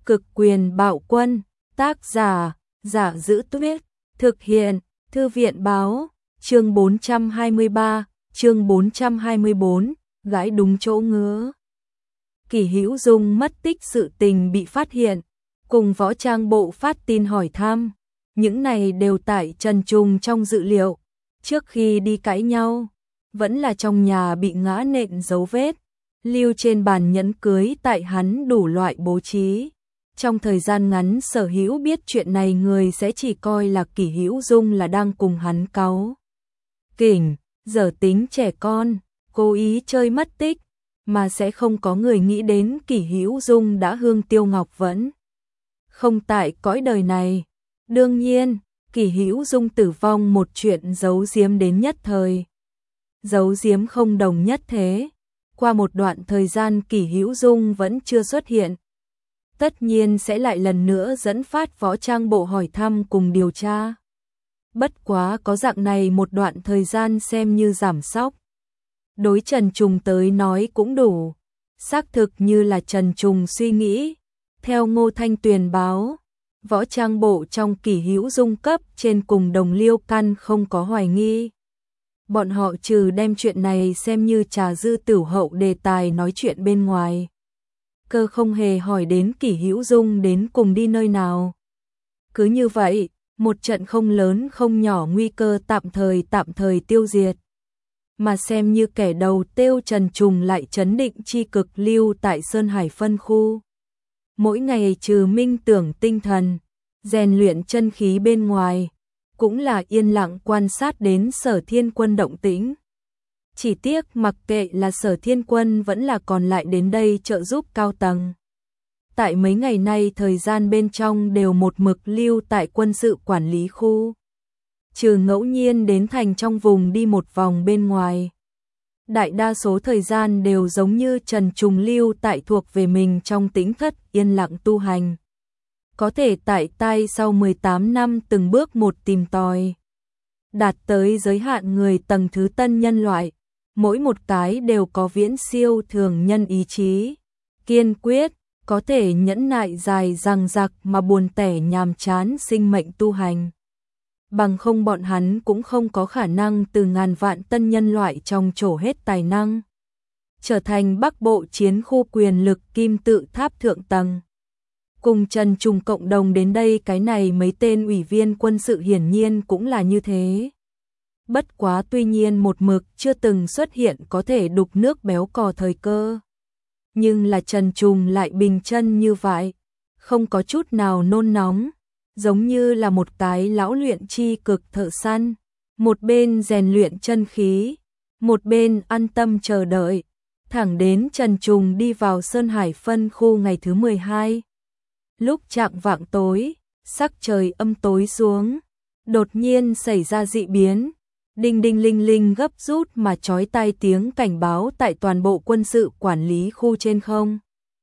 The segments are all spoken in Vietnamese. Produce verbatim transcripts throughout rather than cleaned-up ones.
Cực quyền bạo quân, tác giả, Giả Giữ Tuyết, thực hiện, Thư viện báo, chương bốn trăm hai mươi ba, chương bốn trăm hai mươi bốn, gãi đúng chỗ ngứa. Kỷ Hữu Dung mất tích sự tình bị phát hiện, cùng Võ Trang Bộ phát tin hỏi thăm, những này đều tại Trần Trùng trong dự liệu, trước khi đi cãi nhau, vẫn là trong nhà bị ngã nện dấu vết, lưu trên bàn nhẫn cưới tại hắn đủ loại bố trí. Trong thời gian ngắn Sở Hữu biết chuyện này người sẽ chỉ coi là Kỷ Hữu Dung là đang cùng hắn cáu kỉnh, dở tính trẻ con, cố ý chơi mất tích, mà sẽ không có người nghĩ đến Kỷ Hữu Dung đã hương tiêu ngọc vẫn không tại cõi đời này. Đương nhiên, Kỷ Hữu Dung tử vong một chuyện giấu giếm đến nhất thời. Giấu giếm không đồng nhất thế. Qua một đoạn thời gian Kỷ Hữu Dung vẫn chưa xuất hiện. Tất nhiên sẽ lại lần nữa dẫn phát Võ Trang Bộ hỏi thăm cùng điều tra. Bất quá có dạng này một đoạn thời gian xem như giảm sóc. Đối Trần Trùng tới nói cũng đủ. Xác thực như là Trần Trùng suy nghĩ. Theo Ngô Thanh Tuyền báo, Võ Trang Bộ trong Kỷ Hữu Dung cấp trên cùng đồng liêu căn không có hoài nghi. Bọn họ trừ đem chuyện này xem như trà dư tửu hậu đề tài nói chuyện bên ngoài. Cơ không hề hỏi đến Kỷ Hữu Dung đến cùng đi nơi nào. Cứ như vậy, một trận không lớn không nhỏ nguy cơ tạm thời tạm thời tiêu diệt. Mà xem như kẻ đầu tiêu Trần Trùng lại chấn định chi cực lưu tại Sơn Hải phân khu. Mỗi ngày trừ minh tưởng tinh thần, rèn luyện chân khí bên ngoài, cũng là yên lặng quan sát đến Sở Thiên Quân động tĩnh. Chỉ tiếc mặc kệ là Sở Thiên Quân vẫn là còn lại đến đây trợ giúp cao tầng. Tại mấy ngày nay thời gian bên trong đều một mực lưu tại quân sự quản lý khu. Trừ ngẫu nhiên đến thành trong vùng đi một vòng bên ngoài. Đại đa số thời gian đều giống như Trần Trùng lưu tại thuộc về mình trong tĩnh thất yên lặng tu hành. Có thể tại tay sau mười tám năm từng bước một tìm tòi. Đạt tới giới hạn người tầng thứ tân nhân loại. Mỗi một cái đều có viễn siêu thường nhân ý chí. Kiên quyết, có thể nhẫn nại dài dằng dặc mà buồn tẻ nhàm chán sinh mệnh tu hành. Bằng không bọn hắn cũng không có khả năng từ ngàn vạn tân nhân loại trong trổ hết tài năng. Trở thành Bắc Bộ chiến khu quyền lực kim tự tháp thượng tầng. Cùng Trần Trùng cộng đồng đến đây cái này mấy tên ủy viên quân sự hiển nhiên cũng là như thế. Bất quá tuy nhiên một mực chưa từng xuất hiện có thể đục nước béo cò thời cơ. Nhưng là Trần Trùng lại bình chân như vậy, không có chút nào nôn nóng, giống như là một cái lão luyện chi cực thợ săn, một bên rèn luyện chân khí, một bên an tâm chờ đợi, thẳng đến Trần Trùng đi vào Sơn Hải phân khu ngày thứ mười hai. Lúc chạng vạng tối, sắc trời âm tối xuống, đột nhiên xảy ra dị biến. Đinh đinh linh linh gấp rút mà chói tai tiếng cảnh báo tại toàn bộ quân sự quản lý khu trên không.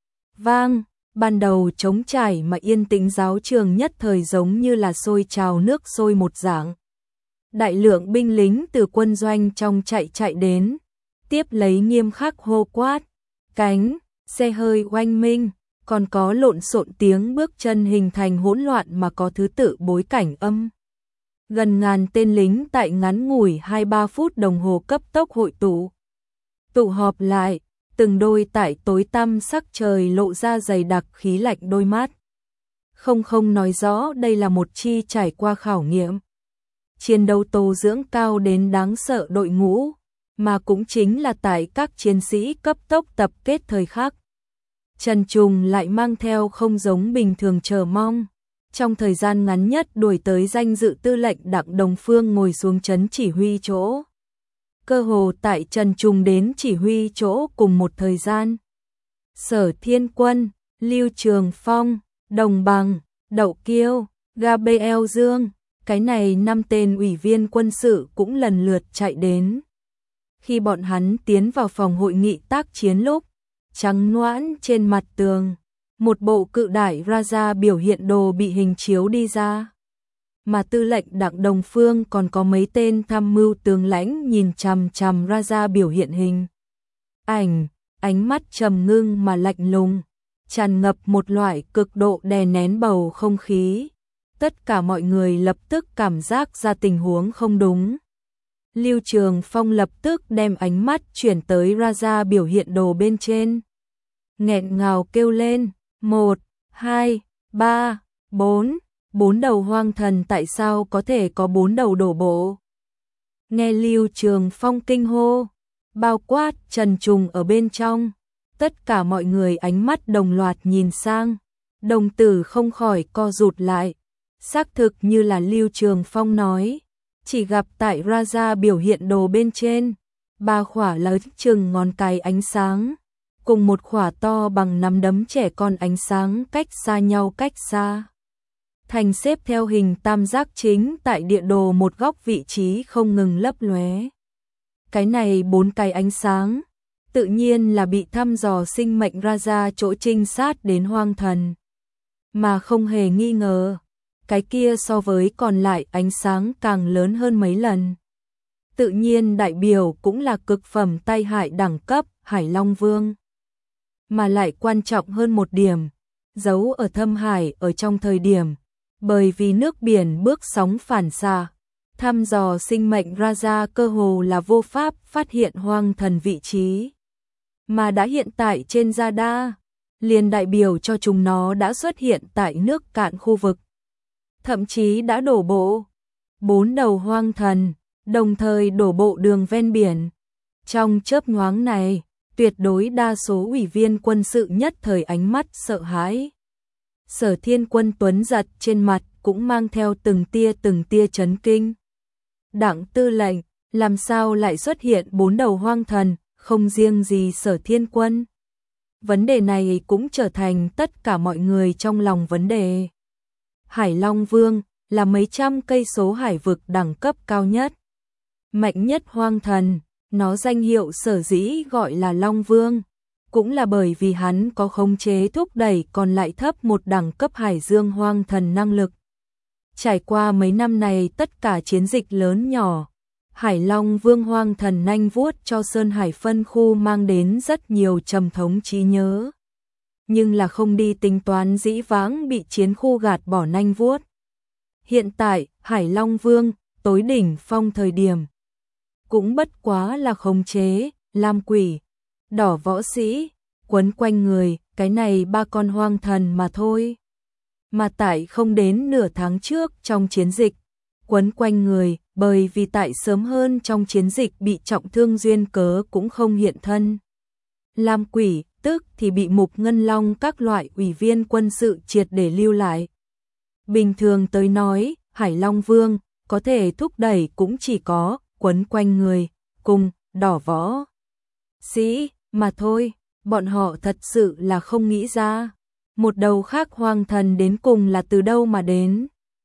Vang, ban đầu trống trải mà yên tĩnh giáo trường nhất thời giống như là sôi trào nước sôi một dạng. Đại lượng binh lính từ quân doanh trong chạy chạy đến, tiếp lấy nghiêm khắc hô quát, cánh, xe hơi oanh minh, còn có lộn xộn tiếng bước chân hình thành hỗn loạn mà có thứ tự bối cảnh âm. Gần ngàn tên lính tại ngắn ngủi hai ba phút đồng hồ cấp tốc hội tụ. Tụ họp lại, từng đôi tại tối tăm sắc trời lộ ra dày đặc khí lạnh đôi mắt. Không không nói rõ đây là một chi trải qua khảo nghiệm. Chiến đấu tố dưỡng cao đến đáng sợ đội ngũ, mà cũng chính là tại các chiến sĩ cấp tốc tập kết thời khắc. Trần Trùng lại mang theo không giống bình thường chờ mong. Trong thời gian ngắn nhất đuổi tới danh dự tư lệnh Đặng Đồng Phương ngồi xuống trấn chỉ huy chỗ. Cơ hồ tại Trần Trùng đến chỉ huy chỗ cùng một thời gian. Sở Thiên Quân, Lưu Trường Phong, Đồng Bằng, Đậu Kiêu, Gabriel Dương, cái này năm tên ủy viên quân sự cũng lần lượt chạy đến. Khi bọn hắn tiến vào phòng hội nghị tác chiến lúc, trắng noãn trên mặt tường. Một bộ cự đại Raja biểu hiện đồ bị hình chiếu đi ra. Mà tư lệnh Đặng Đồng Phương còn có mấy tên tham mưu tướng lãnh nhìn chằm chằm Raja biểu hiện hình. Ảnh, ánh mắt trầm ngưng mà lạnh lùng. tràn ngập một loại cực độ đè nén bầu không khí. Tất cả mọi người lập tức cảm giác ra tình huống không đúng. Lưu Trường Phong lập tức đem ánh mắt chuyển tới Raja biểu hiện đồ bên trên. Nghẹn ngào kêu lên, một, hai, ba, bốn, bốn đầu hoang thần tại sao có thể có bốn đầu đổ bộ? Nghe Lưu Trường Phong kinh hô, bao quát Trần Trùng ở bên trong, tất cả mọi người ánh mắt đồng loạt nhìn sang, đồng tử không khỏi co rụt lại. Xác thực như là Lưu Trường Phong nói, chỉ gặp tại Raja biểu hiện đồ bên trên, ba khỏa lớn chừng ngón cái ánh sáng, cùng một khỏa to bằng nắm đấm trẻ con ánh sáng cách xa nhau cách xa. Thành xếp theo hình tam giác chính tại địa đồ một góc vị trí không ngừng lấp lóe. Cái này bốn cái ánh sáng, tự nhiên là bị thăm dò sinh mệnh Raja chỗ trinh sát đến hoang thần. Mà không hề nghi ngờ, cái kia so với còn lại ánh sáng càng lớn hơn mấy lần. Tự nhiên đại biểu cũng là cực phẩm tai hại đẳng cấp Hải Long Vương. Mà lại quan trọng hơn một điểm, giấu ở thâm hải ở trong thời điểm, bởi vì nước biển bước sóng phản xạ, thăm dò sinh mệnh Raja cơ hồ là vô pháp phát hiện hoang thần vị trí. Mà đã hiện tại trên radar, liền đại biểu cho chúng nó đã xuất hiện tại nước cạn khu vực. Thậm chí đã đổ bộ. Bốn đầu hoang thần, đồng thời đổ bộ đường ven biển. Trong chớp nhoáng này, tuyệt đối đa số ủy viên quân sự nhất thời ánh mắt sợ hãi. Sở Thiên Quân tuấn giật trên mặt cũng mang theo từng tia từng tia chấn kinh. Đặng tư lệnh, làm sao lại xuất hiện bốn đầu hoang thần, không riêng gì Sở Thiên Quân. Vấn đề này cũng trở thành tất cả mọi người trong lòng vấn đề. Hải Long Vương là mấy trăm cây số hải vực đẳng cấp cao nhất. Mạnh nhất hoang thần, nó danh hiệu sở dĩ gọi là Long Vương, cũng là bởi vì hắn có khống chế thúc đẩy còn lại thấp một đẳng cấp hải dương hoang thần năng lực. Trải qua mấy năm này tất cả chiến dịch lớn nhỏ, Hải Long Vương hoang thần nanh vuốt cho Sơn Hải phân khu mang đến rất nhiều trầm thống trí nhớ. Nhưng là không đi tính toán dĩ vãng bị chiến khu gạt bỏ nanh vuốt. Hiện tại, Hải Long Vương, tối đỉnh phong thời điểm, cũng bất quá là khống chế, lam quỷ, đỏ võ sĩ, quấn quanh người, cái này ba con hoang thần mà thôi. Mà tại không đến nửa tháng trước trong chiến dịch, quấn quanh người, bởi vì tại sớm hơn trong chiến dịch bị trọng thương duyên cớ cũng không hiện thân. Lam quỷ, tức thì bị Mục Ngân Long các loại ủy viên quân sự triệt để lưu lại. Bình thường tới nói, Hải Long Vương có thể thúc đẩy cũng chỉ có quấn quanh người, cùng đỏ võ sĩ mà thôi. Bọn họ thật sự là không nghĩ ra một đầu khác hoang thần đến cùng là từ đâu mà đến.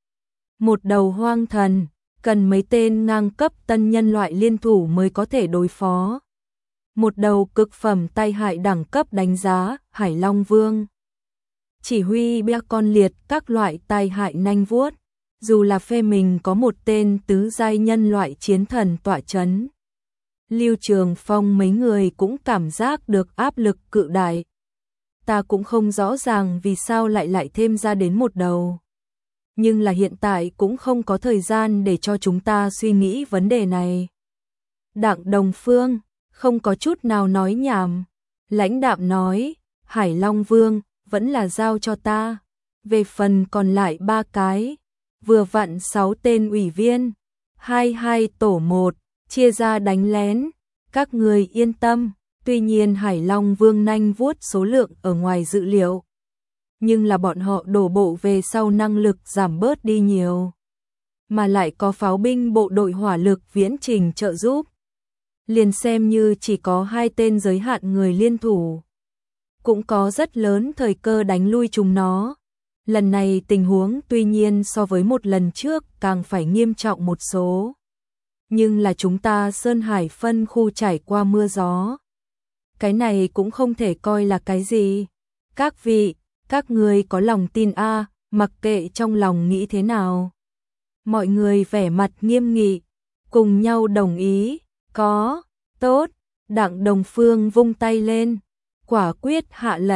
Một đầu hoang thần cần mấy tên ngang cấp tân nhân loại liên thủ mới có thể đối phó. Một đầu cực phẩm tai hại đẳng cấp đánh giá Hải Long Vương, chỉ huy bia con liệt các loại tai hại nanh vuốt, dù là phe mình có một tên tứ giai nhân loại chiến thần tọa chấn. Lưu Trường Phong mấy người cũng cảm giác được áp lực cự đại. Ta cũng không rõ ràng vì sao lại lại thêm ra đến một đầu. Nhưng là hiện tại cũng không có thời gian để cho chúng ta suy nghĩ vấn đề này. Đặng Đồng Phương không có chút nào nói nhảm, lãnh đạm nói, Hải Long Vương vẫn là giao cho ta. Về phần còn lại ba cái, vừa vặn sáu tên ủy viên, hai hai tổ một, chia ra đánh lén, các người yên tâm. Tuy nhiên Hải Long Vương nanh vuốt số lượng ở ngoài dự liệu, nhưng là bọn họ đổ bộ về sau năng lực giảm bớt đi nhiều, mà lại có pháo binh bộ đội hỏa lực viễn trình trợ giúp. Liền xem như chỉ có hai tên giới hạn người liên thủ, cũng có rất lớn thời cơ đánh lui chúng nó. Lần này tình huống tuy nhiên so với một lần trước càng phải nghiêm trọng một số. Nhưng là chúng ta Sơn Hải phân khu trải qua mưa gió. Cái này cũng không thể coi là cái gì. Các vị, các người có lòng tin a, à, mặc kệ trong lòng nghĩ thế nào. Mọi người vẻ mặt nghiêm nghị, cùng nhau đồng ý, có, tốt. Đặng Đồng Phương vung tay lên, quả quyết hạ lệnh,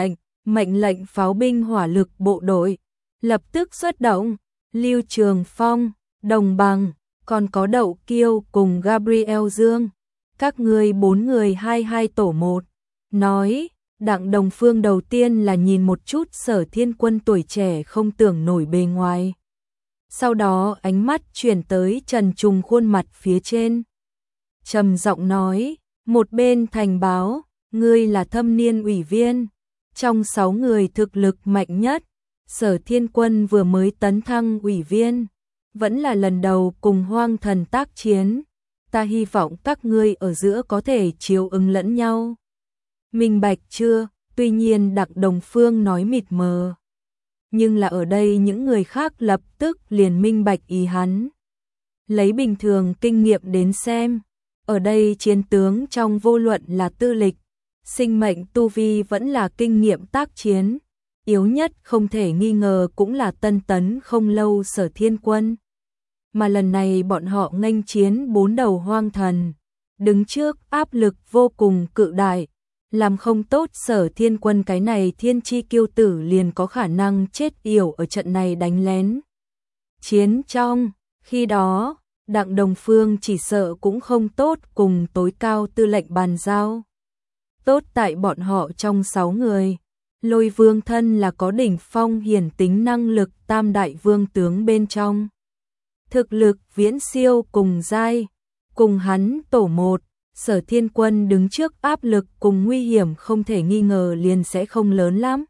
mệnh lệnh pháo binh hỏa lực bộ đội lập tức xuất động. Lưu Trường Phong, Đồng Bằng, còn có Đậu Kiêu cùng Gabriel Dương, các ngươi bốn người hai hai tổ một. Nói, Đặng Đồng Phương đầu tiên là nhìn một chút Sở Thiên Quân tuổi trẻ không tưởng nổi bề ngoài. Sau đó ánh mắt chuyển tới Trần Trùng khuôn mặt phía trên. Trầm giọng nói, một bên thành báo, ngươi là thâm niên ủy viên. Trong sáu người thực lực mạnh nhất, Sở Thiên Quân vừa mới tấn thăng ủy viên, vẫn là lần đầu cùng Hoang Thần tác chiến. Ta hy vọng các ngươi ở giữa có thể chiếu ứng lẫn nhau. Minh bạch chưa? Tuy nhiên Đặng Đồng Phương nói mịt mờ. Nhưng là ở đây những người khác lập tức liền minh bạch ý hắn. Lấy bình thường kinh nghiệm đến xem, ở đây chiến tướng trong vô luận là tư lịch, sinh mệnh tu vi vẫn là kinh nghiệm tác chiến. Yếu nhất không thể nghi ngờ cũng là tân tấn không lâu Sở Thiên Quân. Mà lần này bọn họ nghênh chiến bốn đầu hoang thần, đứng trước áp lực vô cùng cự đại, làm không tốt Sở Thiên Quân cái này thiên chi kiêu tử liền có khả năng chết yểu ở trận này đánh lén. Chiến trong, khi đó, Đặng Đồng Phương chỉ sợ cũng không tốt cùng tối cao tư lệnh bàn giao. Tốt tại bọn họ trong sáu người, Lôi Vương thân là có đỉnh phong hiển tính năng lực tam đại vương tướng bên trong. Thực lực viễn siêu cùng giai, cùng hắn tổ một, Sở Thiên Quân đứng trước áp lực cùng nguy hiểm không thể nghi ngờ liền sẽ không lớn lắm.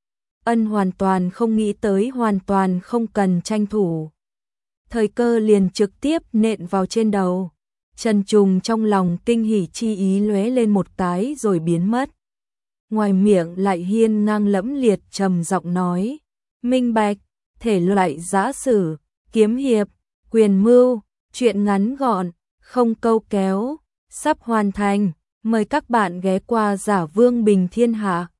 Ân hoàn toàn không nghĩ tới, hoàn toàn không cần tranh thủ. Thời cơ liền trực tiếp nện vào trên đầu. Trần Trùng trong lòng kinh hỉ chi ý lóe lên một cái rồi biến mất. Ngoài miệng lại hiên ngang lẫm liệt trầm giọng nói, minh bạch, thể loại giã sử, kiếm hiệp, quyền mưu, truyện ngắn gọn, không câu kéo, sắp hoàn thành, mời các bạn ghé qua Giả Vương Bình Thiên Hạ.